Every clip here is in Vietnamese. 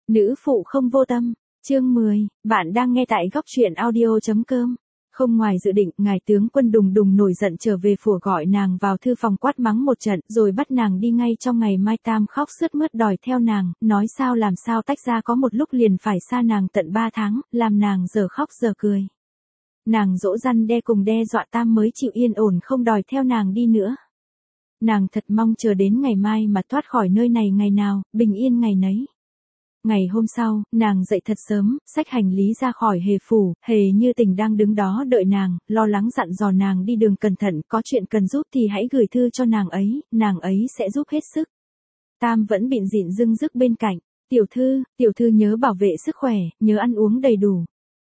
Nữ phụ không vô tâm, chương 10, bạn đang nghe tại góc truyện audio.com. Không ngoài dự định, ngài tướng quân đùng đùng nổi giận trở về phủ gọi nàng vào thư phòng quát mắng một trận, rồi bắt nàng đi ngay trong ngày mai tam khóc sướt mướt đòi theo nàng, nói sao làm sao tách ra có một lúc liền phải xa nàng tận 3 tháng, làm nàng giờ khóc giờ cười. Nàng dỗ răn đe cùng đe dọa tam mới chịu yên ổn không đòi theo nàng đi nữa. Nàng thật mong chờ đến ngày mai mà thoát khỏi nơi này ngày nào, bình yên ngày nấy. Ngày hôm sau, nàng dậy thật sớm, xách hành lý ra khỏi hề phủ, hề như tình đang đứng đó đợi nàng, lo lắng dặn dò nàng đi đường cẩn thận, có chuyện cần giúp thì hãy gửi thư cho nàng ấy sẽ giúp hết sức. Tam vẫn bịn dịn dưng dứt bên cạnh, tiểu thư nhớ bảo vệ sức khỏe, nhớ ăn uống đầy đủ.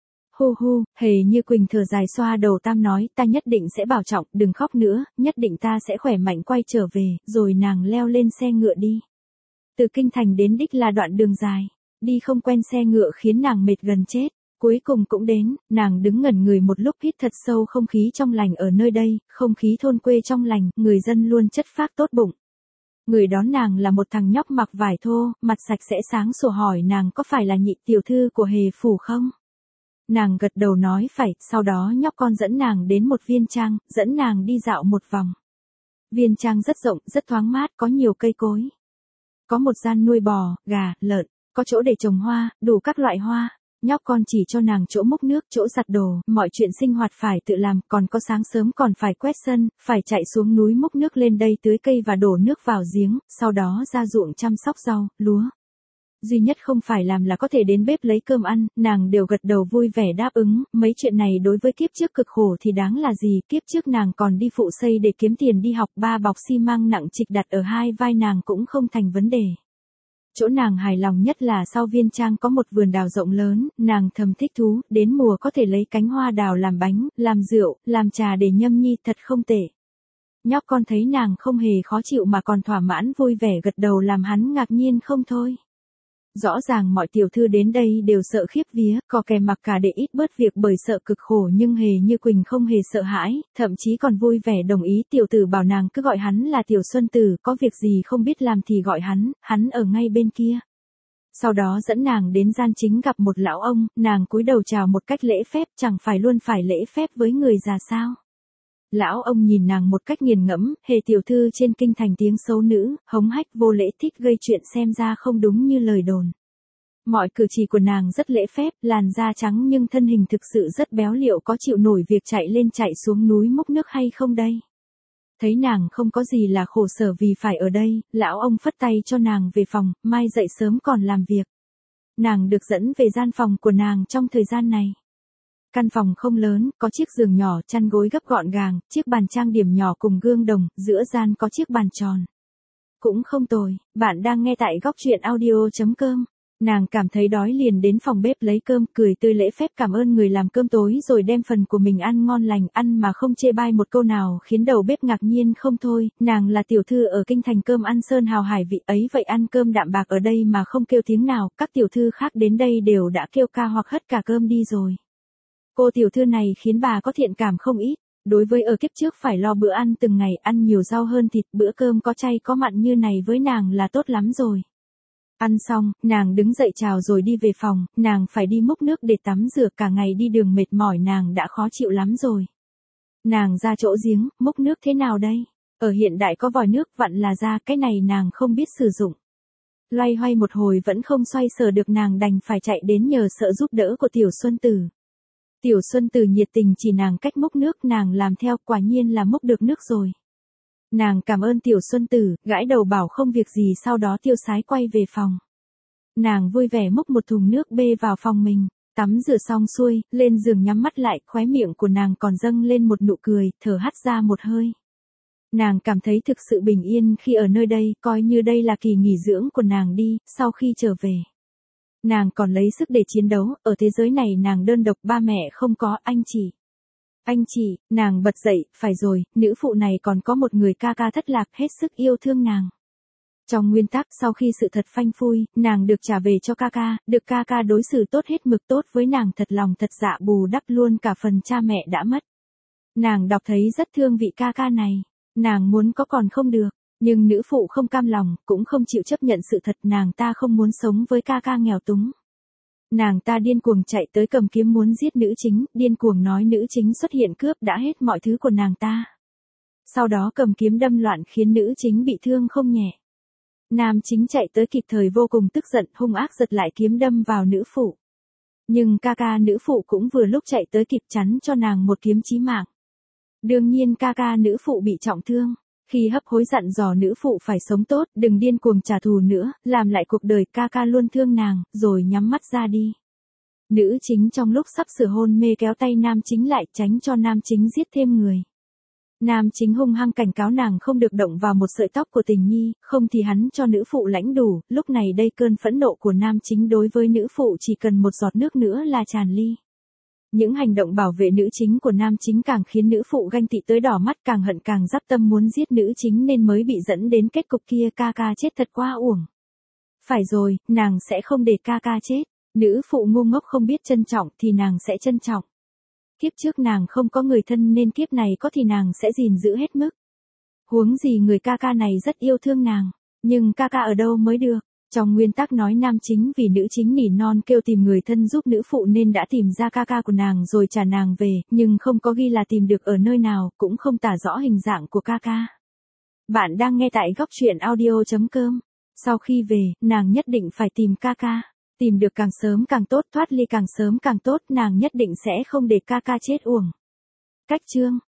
Hu hu, hề như quỳnh thở dài xoa đầu Tam nói, ta nhất định sẽ bảo trọng, đừng khóc nữa, nhất định ta sẽ khỏe mạnh quay trở về, rồi nàng leo lên xe ngựa đi. Từ kinh thành đến đích là đoạn đường dài, đi không quen xe ngựa khiến nàng mệt gần chết, cuối cùng cũng đến, nàng đứng ngẩn người một lúc hít thật sâu không khí trong lành ở nơi đây, không khí thôn quê trong lành, người dân luôn chất phác tốt bụng. Người đón nàng là một thằng nhóc mặc vải thô, mặt sạch sẽ sáng sủa hỏi nàng có phải là nhị tiểu thư của hề phủ không? Nàng gật đầu nói phải, sau đó nhóc con dẫn nàng đến một viên trang, dẫn nàng đi dạo một vòng. Viên trang rất rộng, rất thoáng mát, có nhiều cây cối. Có một gian nuôi bò, gà, lợn, có chỗ để trồng hoa, đủ các loại hoa. Nhóc con chỉ cho nàng chỗ múc nước, chỗ giặt đồ, mọi chuyện sinh hoạt phải tự làm, còn có sáng sớm còn phải quét sân, phải chạy xuống núi múc nước lên đây tưới cây và đổ nước vào giếng, sau đó ra ruộng chăm sóc rau, lúa. Duy nhất không phải làm là có thể đến bếp lấy cơm ăn, nàng đều gật đầu vui vẻ đáp ứng, mấy chuyện này đối với kiếp trước cực khổ thì đáng là gì, kiếp trước nàng còn đi phụ xây để kiếm tiền đi học, 3 bọc xi măng nặng trịch đặt ở hai vai nàng cũng không thành vấn đề. Chỗ nàng hài lòng nhất là sau viên trang có một vườn đào rộng lớn, nàng thầm thích thú, đến mùa có thể lấy cánh hoa đào làm bánh, làm rượu, làm trà để nhâm nhi, thật không tệ. Nhóc con thấy nàng không hề khó chịu mà còn thỏa mãn vui vẻ gật đầu làm hắn ngạc nhiên không thôi. Rõ ràng mọi tiểu thư đến đây đều sợ khiếp vía, có kẻ mặc cả để ít bớt việc bởi sợ cực khổ nhưng hề như quỳnh không hề sợ hãi, thậm chí còn vui vẻ đồng ý. Tiểu tử bảo nàng cứ gọi hắn là tiểu xuân tử, có việc gì không biết làm thì gọi hắn ở ngay bên kia. Sau đó dẫn nàng đến gian chính gặp một lão ông, nàng cúi đầu chào một cách lễ phép, chẳng phải luôn phải lễ phép với người già sao. Lão ông nhìn nàng một cách nghiền ngẫm, hề tiểu thư trên kinh thành tiếng xấu nữ, hống hách vô lễ, thích gây chuyện, xem ra không đúng như lời đồn. Mọi cử chỉ của nàng rất lễ phép, làn da trắng nhưng thân hình thực sự rất béo, liệu có chịu nổi việc chạy lên chạy xuống núi múc nước hay không đây? Thấy nàng không có gì là khổ sở vì phải ở đây, lão ông phất tay cho nàng về phòng, mai dậy sớm còn làm việc. Nàng được dẫn về gian phòng của nàng trong thời gian này. Căn phòng không lớn, có chiếc giường nhỏ, chăn gối gấp gọn gàng, chiếc bàn trang điểm nhỏ cùng gương đồng, giữa gian có chiếc bàn tròn. Cũng không tồi, bạn đang nghe tại góc truyện audio.com. Nàng cảm thấy đói liền đến phòng bếp lấy cơm, cười tươi lễ phép cảm ơn người làm cơm tối rồi đem phần của mình ăn ngon lành, ăn mà không chê bai một câu nào khiến đầu bếp ngạc nhiên không thôi. Nàng là tiểu thư ở kinh thành, cơm ăn sơn hào hải vị ấy vậy ăn cơm đạm bạc ở đây mà không kêu tiếng nào, các tiểu thư khác đến đây đều đã kêu ca hoặc hất cả cơm đi rồi. Cô tiểu thư này khiến bà có thiện cảm không ít, đối với ở kiếp trước phải lo bữa ăn từng ngày, ăn nhiều rau hơn thịt, bữa cơm có chay có mặn như này với nàng là tốt lắm rồi. Ăn xong, nàng đứng dậy chào rồi đi về phòng, nàng phải đi múc nước để tắm rửa, cả ngày đi đường mệt mỏi nàng đã khó chịu lắm rồi. Nàng ra chỗ giếng, múc nước thế nào đây? Ở hiện đại có vòi nước vặn là ra, cái này nàng không biết sử dụng. Loay hoay một hồi vẫn không xoay sở được, nàng đành phải chạy đến nhờ sự giúp đỡ của tiểu Xuân Tử. Tiểu Xuân Tử nhiệt tình chỉ nàng cách múc nước, nàng làm theo, quả nhiên là múc được nước rồi. Nàng cảm ơn tiểu Xuân Tử, gãi đầu bảo không việc gì, sau đó tiêu sái quay về phòng. Nàng vui vẻ múc một thùng nước bê vào phòng mình, tắm rửa xong xuôi, lên giường nhắm mắt lại, khóe miệng của nàng còn dâng lên một nụ cười, thở hắt ra một hơi. Nàng cảm thấy thực sự bình yên khi ở nơi đây, coi như đây là kỳ nghỉ dưỡng của nàng đi, sau khi trở về. Nàng còn lấy sức để chiến đấu, ở thế giới này nàng đơn độc, ba mẹ không có, anh chị, nàng bật dậy, phải rồi, nữ phụ này còn có một người ca ca thất lạc, hết sức yêu thương nàng. Trong nguyên tắc sau khi sự thật phanh phui, nàng được trả về cho ca ca, được ca ca đối xử tốt hết mực, tốt với nàng thật lòng thật dạ, bù đắp luôn cả phần cha mẹ đã mất. Nàng đọc thấy rất thương vị ca ca này, nàng muốn có còn không được, Nhưng nữ phụ không cam lòng, cũng không chịu chấp nhận sự thật, nàng ta không muốn sống với ca ca nghèo túng. Nàng ta điên cuồng chạy tới cầm kiếm muốn giết nữ chính, điên cuồng nói nữ chính xuất hiện cướp đã hết mọi thứ của nàng ta. Sau đó cầm kiếm đâm loạn khiến nữ chính bị thương không nhẹ. Nam chính chạy tới kịp thời vô cùng tức giận, hung ác giật lại kiếm đâm vào nữ phụ. Nhưng ca ca nữ phụ cũng vừa lúc chạy tới kịp chắn cho nàng một kiếm chí mạng. Đương nhiên ca ca nữ phụ bị trọng thương. Khi hấp hối dặn dò nữ phụ phải sống tốt, đừng điên cuồng trả thù nữa, làm lại cuộc đời, ca ca luôn thương nàng, rồi nhắm mắt ra đi. Nữ chính trong lúc sắp sửa hôn mê kéo tay nam chính lại tránh cho nam chính giết thêm người. Nam chính hung hăng cảnh cáo nàng không được động vào một sợi tóc của tình nhi, không thì hắn cho nữ phụ lãnh đủ. Lúc này đây cơn phẫn nộ của nam chính đối với nữ phụ chỉ cần một giọt nước nữa là tràn ly. Những hành động bảo vệ nữ chính của nam chính càng khiến nữ phụ ganh tị tới đỏ mắt, càng hận càng dắp tâm muốn giết nữ chính nên mới bị dẫn đến kết cục kia. Ca ca chết thật quá uổng. Phải rồi, nàng sẽ không để ca ca chết. Nữ phụ ngu ngốc không biết trân trọng thì nàng sẽ trân trọng. Kiếp trước nàng không có người thân nên kiếp này có thì nàng sẽ gìn giữ hết mức. Huống gì người ca ca này rất yêu thương nàng. Nhưng ca ca ở đâu mới được. Trong nguyên tắc nói nam chính vì nữ chính nỉ non kêu tìm người thân giúp nữ phụ nên đã tìm ra ca ca của nàng rồi trả nàng về, nhưng không có ghi là tìm được ở nơi nào, cũng không tả rõ hình dạng của ca ca. Bạn đang nghe tại góc truyện audio.com. Sau khi về, nàng nhất định phải tìm ca ca. Tìm được càng sớm càng tốt, thoát ly càng sớm càng tốt, nàng nhất định sẽ không để ca ca chết uổng. Cách chương